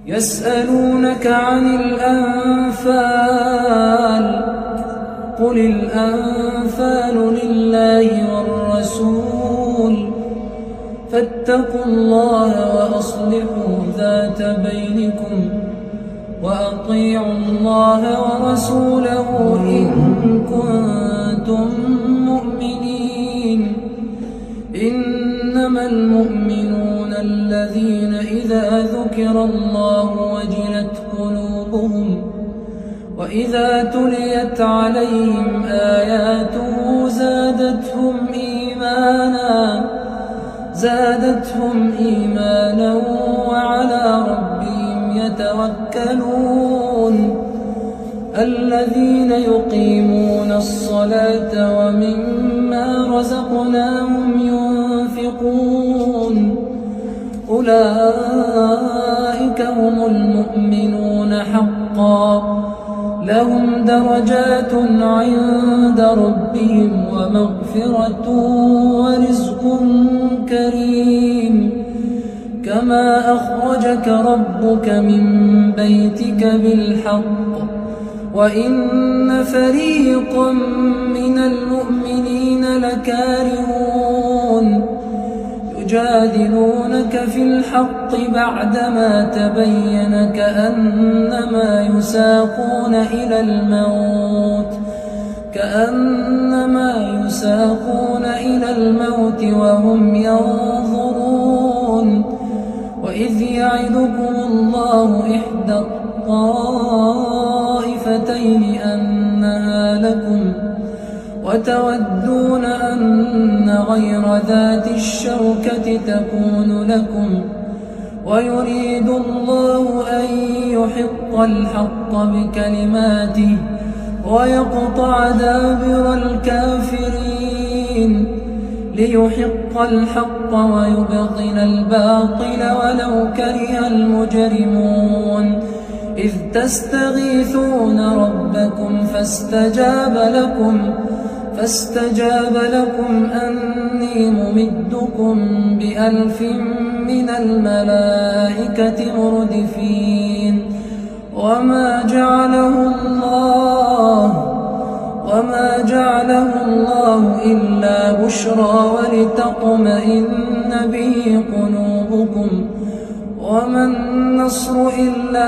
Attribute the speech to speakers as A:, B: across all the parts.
A: يسألونك عن الأنفال قل الأنفال لله والرسول فاتقوا الله وأصلحوا ذات بينكم وأطيعوا الله ورسوله إن كنتم مؤمنين. إنما المؤمنون الذين إذا ذكر الله وجلت قلوبهم وإذا تليت عليهم آياته زادتهم إيمانا وعلى ربهم يتوكلون. الذين يقيمون الصلاة ومما رزقناهم ينفقون أولئك هم المؤمنون حقا لهم درجات عند ربهم ومغفرة ورزق كريم. كما أخرجك ربك من بيتك بالحق وإن فريقا من المؤمنين لكارهون يجادلونك في الحق بعدما تبين كأنما يساقون إلى الموت وهم ينظرون. وإذ يعدكم الله إحدى الطائفتين أنها لكم وتودون أن غير ذات الشوكة تكون لكم ويريد الله أن يحق الحق بكلماته ويقطع دابر الكافرين ليحق الحق ويبطل الباطل ولو كره المجرمون. إذ تستغيثون ربكم فاستجاب لكم أني ممدكم ب1000 من الملائكة مردفين. وما جعله الله إلا بشرى ولتطمئن به قلوبكم وما النصر إلا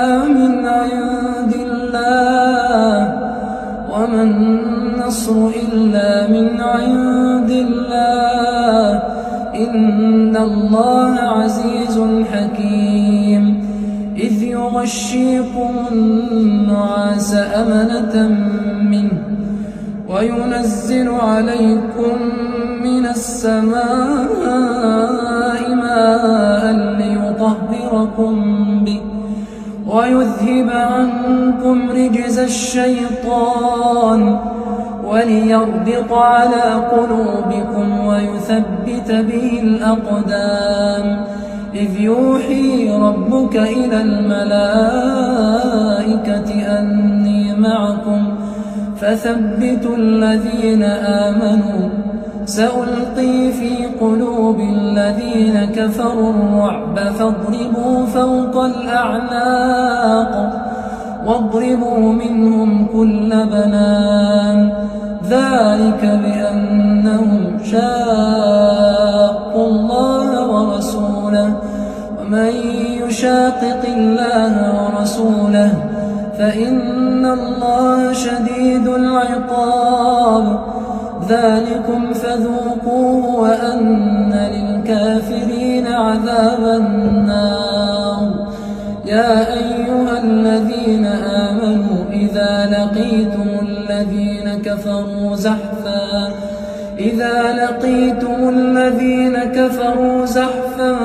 A: من عند الله إن الله عزيز حكيم. إذ يغشيكم النعاس أمنة منه وينزل عليكم من السماء ماء ليطهركم به ويذهب عنكم رجز الشيطان وليربط على قلوبكم ويثبت به الأقدام. إذ يوحي ربك إلى الملائكة أني معكم فثبتوا الذين آمنوا سألقي في قلوب الذين كفروا الرعب فاضربوا فوق الأعناق واضربوا منهم كل بنان. ذلك بأنهم شاقوا الله ورسوله ومن يشاقق الله ورسوله فإن الله شديد العقاب. ذلكم فذوقوه وأن للكافرين عذاب النار. يا أيها الذين آمنوا إذا لقيتم الذين كفروا زحفا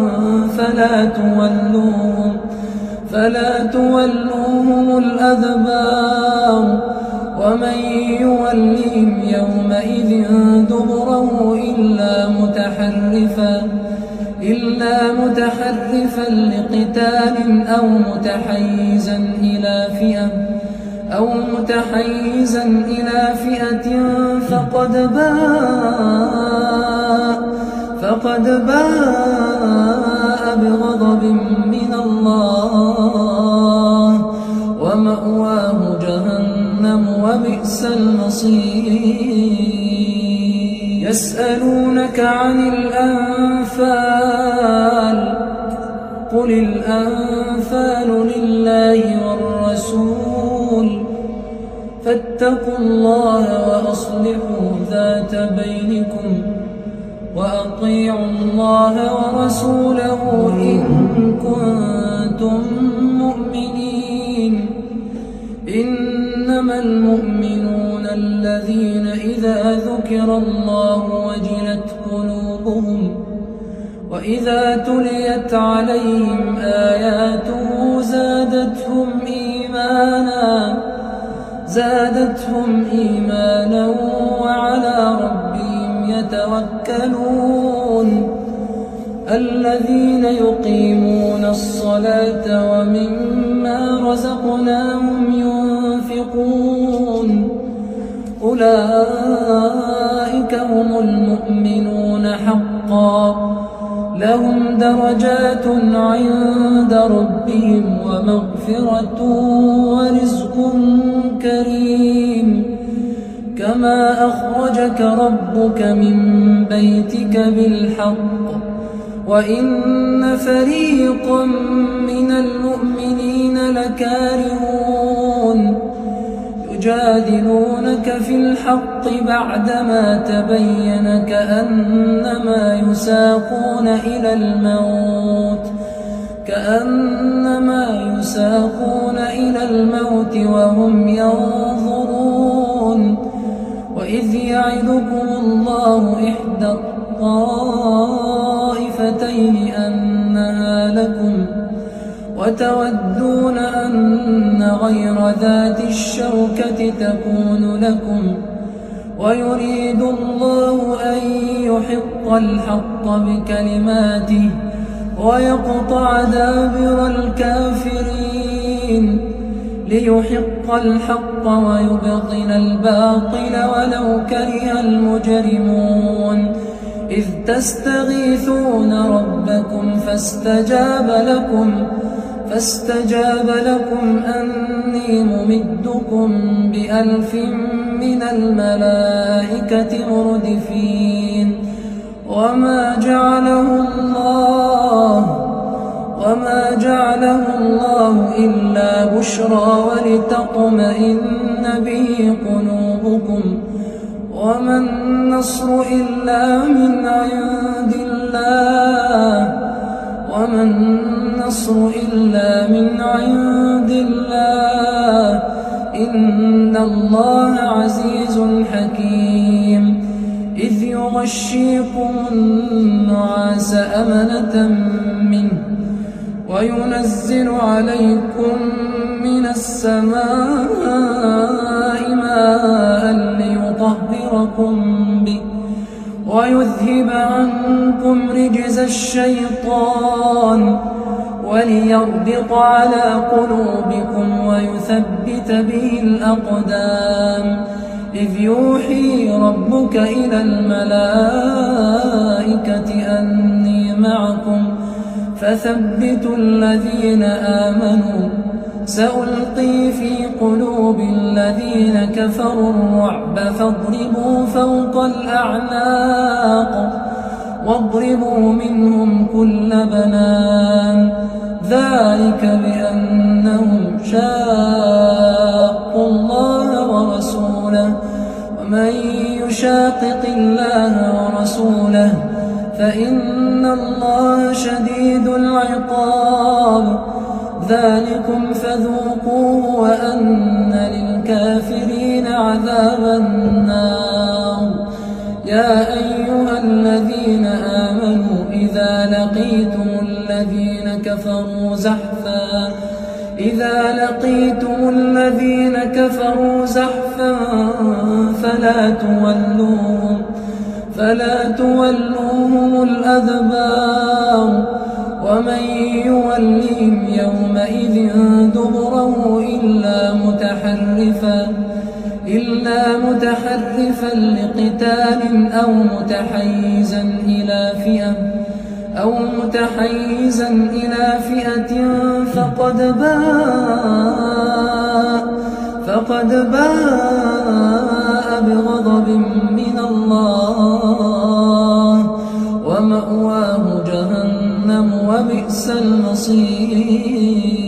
A: فلا تولوهم الأدبار ومن يولهم يومئذ دبره إلا متحرفا لقتال أو متحيزا إلى فئة فقد باء بغضب من الله يسألونك عن الأنفال قل الأنفال لله والرسول فاتقوا الله وأصلحوا ذات بينكم وأطيعوا الله ورسوله إن كنتم مؤمنين. إنما المؤمنون الذين إذا ذكر الله وجلت قلوبهم وإذا تليت عليهم آياته زادتهم إيمانا وعلى ربهم يتوكلون. الذين يقيمون الصلاة ومما رزقناهم ينفقون أولئك هم المؤمنون حقا لهم درجات عند ربهم ومغفرة ورزق كريم. كما أخرجك ربك من بيتك بالحق وإن فريقا من المؤمنين لكارهون يجادلونك في الحق بعدما تبين كأنما يساقون إلى الموت وهم ينظرون. وإذ يعدكم الله إحدى الطائفتين أنها لكم وتودون أن غير ذات الشوكة تكون لكم ويريد الله أن يحق الحق بكلماته ويقطع دابر الكافرين ليحق الحق ويبطل الباطل ولو كره المجرمون. إذ تستغيثون ربكم فاستجاب لكم أني ممدكم ب1000 من الملائكة مردفين. وما جعله الله إلا بشرى ولتطمئن به قلوبكم وما النصر إلا من عند الله إن الله عزيز حكيم. إذ يغشيكم النعاس أمنة منه وينزل عليكم من السماء ماء ليطهركم به ويذهب عنكم رجز الشيطان وليربط على قلوبكم ويثبت به الأقدام. إذ يوحي ربك إلى الملائكة أني معكم فثبتوا الذين آمنوا سألقي في قلوب الذين كفروا الرعب فاضربوا فوق الأعناق واضربوا منهم كل بنان. ذلك بأنهم شاقوا الله ورسوله ومن يشاقق الله ورسوله فإن الله شديد العقاب. ذلكم فذوقوه وأن للكافرين عذاب النار. يا أيها الذين آمنوا إذا لقيتم الذين كفروا زحفا فلا تولوهم الأدبار ومن يولهم يومئذ دبره إلا متحرفا لقتال أو متحيزا إلى فئة فقد باء بغضب من الله جهنم وبئس المصير.